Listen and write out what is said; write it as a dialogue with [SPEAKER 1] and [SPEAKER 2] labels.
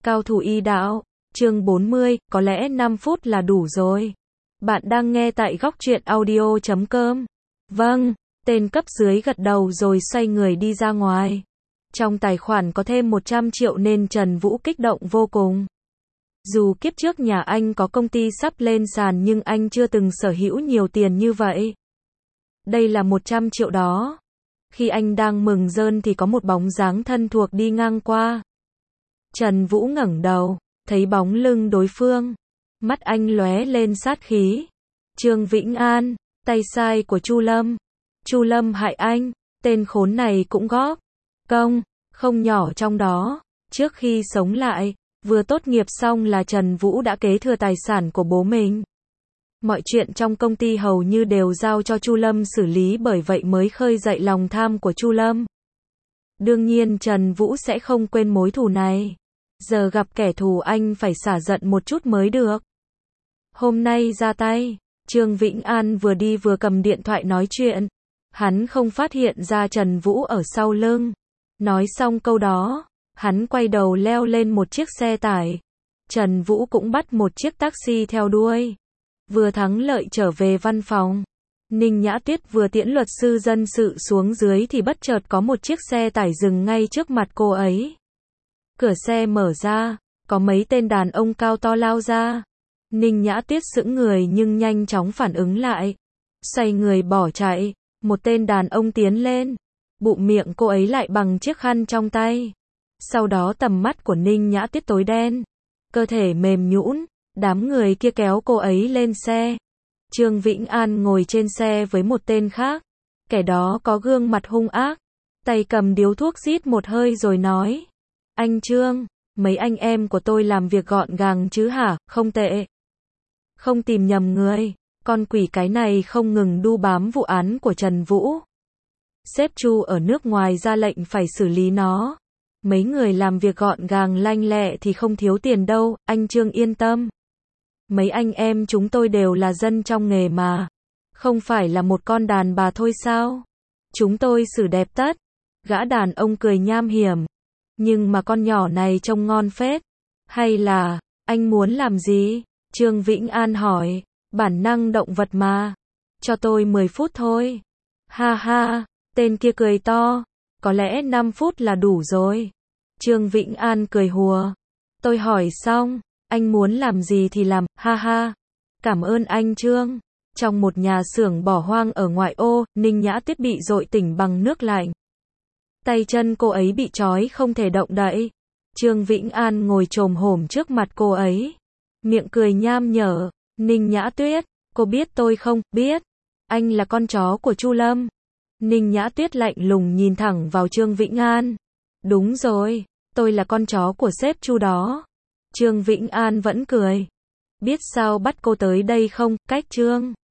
[SPEAKER 1] Cao thủ y đạo, chương 40, có lẽ 5 phút là đủ rồi. Bạn đang nghe tại góc truyện audio.com. Vâng, tên cấp dưới gật đầu rồi xoay người đi ra ngoài. Trong tài khoản có thêm 100 triệu nên Trần Vũ kích động vô cùng. Dù kiếp trước nhà anh có công ty sắp lên sàn nhưng anh chưa từng sở hữu nhiều tiền như vậy. Đây là 100 triệu đó. Khi anh đang mừng rơn thì có một bóng dáng thân thuộc đi ngang qua. Trần Vũ ngẩng đầu, thấy bóng lưng đối phương. Mắt anh lóe lên sát khí. Trương Vĩnh An, tay sai của Chu Lâm. Chu Lâm hại anh, tên khốn này cũng góp công không nhỏ trong đó. Trước khi sống lại, vừa tốt nghiệp xong là Trần Vũ đã kế thừa tài sản của bố mình. Mọi chuyện trong công ty hầu như đều giao cho Chu Lâm xử lý, bởi vậy mới khơi dậy lòng tham của Chu Lâm. Đương nhiên Trần Vũ sẽ không quên mối thù này. Giờ gặp kẻ thù anh phải xả giận một chút mới được. Hôm nay ra tay, Trương Vĩnh An vừa đi vừa cầm điện thoại nói chuyện. Hắn không phát hiện ra Trần Vũ ở sau lưng. Nói xong câu đó, hắn quay đầu leo lên một chiếc xe tải. Trần Vũ cũng bắt một chiếc taxi theo đuôi. Vừa thắng lợi trở về văn phòng, Ninh Nhã Tuyết vừa tiễn luật sư dân sự xuống dưới thì bất chợt có một chiếc xe tải dừng ngay trước mặt cô ấy. Cửa xe mở ra, có mấy tên đàn ông cao to lao ra. Ninh Nhã Tuyết sững người nhưng nhanh chóng phản ứng lại. Xoay người bỏ chạy, một tên đàn ông tiến lên. Bụm miệng cô ấy lại bằng chiếc khăn trong tay. Sau đó tầm mắt của Ninh Nhã Tuyết tối đen. Cơ thể mềm nhũn, đám người kia kéo cô ấy lên xe. Trương Vĩnh An ngồi trên xe với một tên khác. Kẻ đó có gương mặt hung ác. Tay cầm điếu thuốc rít một hơi rồi nói. Anh Trương, mấy anh em của tôi làm việc gọn gàng chứ hả, không tệ. Không tìm nhầm người, con quỷ cái này không ngừng đu bám vụ án của Trần Vũ. Sếp Chu ở nước ngoài ra lệnh phải xử lý nó. Mấy người làm việc gọn gàng lanh lẹ thì không thiếu tiền đâu, anh Trương yên tâm. Mấy anh em chúng tôi đều là dân trong nghề mà. Không phải là một con đàn bà thôi sao? Chúng tôi xử đẹp tất. Gã đàn ông cười nham hiểm. Nhưng mà con nhỏ này trông ngon phết. Hay là, anh muốn làm gì? Trương Vĩnh An hỏi. Bản năng động vật mà. Cho tôi 10 phút thôi. Ha ha, tên kia cười to. Có lẽ 5 phút là đủ rồi. Trương Vĩnh An cười hùa. Tôi hỏi xong, anh muốn làm gì thì làm, ha ha. Cảm ơn anh Trương. Trong một nhà xưởng bỏ hoang ở ngoại ô, Ninh Nhã Tuyết bị dội tỉnh bằng nước lạnh. Tay chân cô ấy bị trói không thể động đậy. Trương Vĩnh An ngồi chồm hổm trước mặt cô ấy. Miệng cười nham nhở. Ninh Nhã Tuyết, cô biết tôi không? Biết. Anh là con chó của Chu Lâm. Ninh Nhã Tuyết lạnh lùng nhìn thẳng vào Trương Vĩnh An. Đúng rồi, tôi là con chó của sếp Chu đó. Trương Vĩnh An vẫn cười. Biết sao bắt cô tới đây không? Cách Trương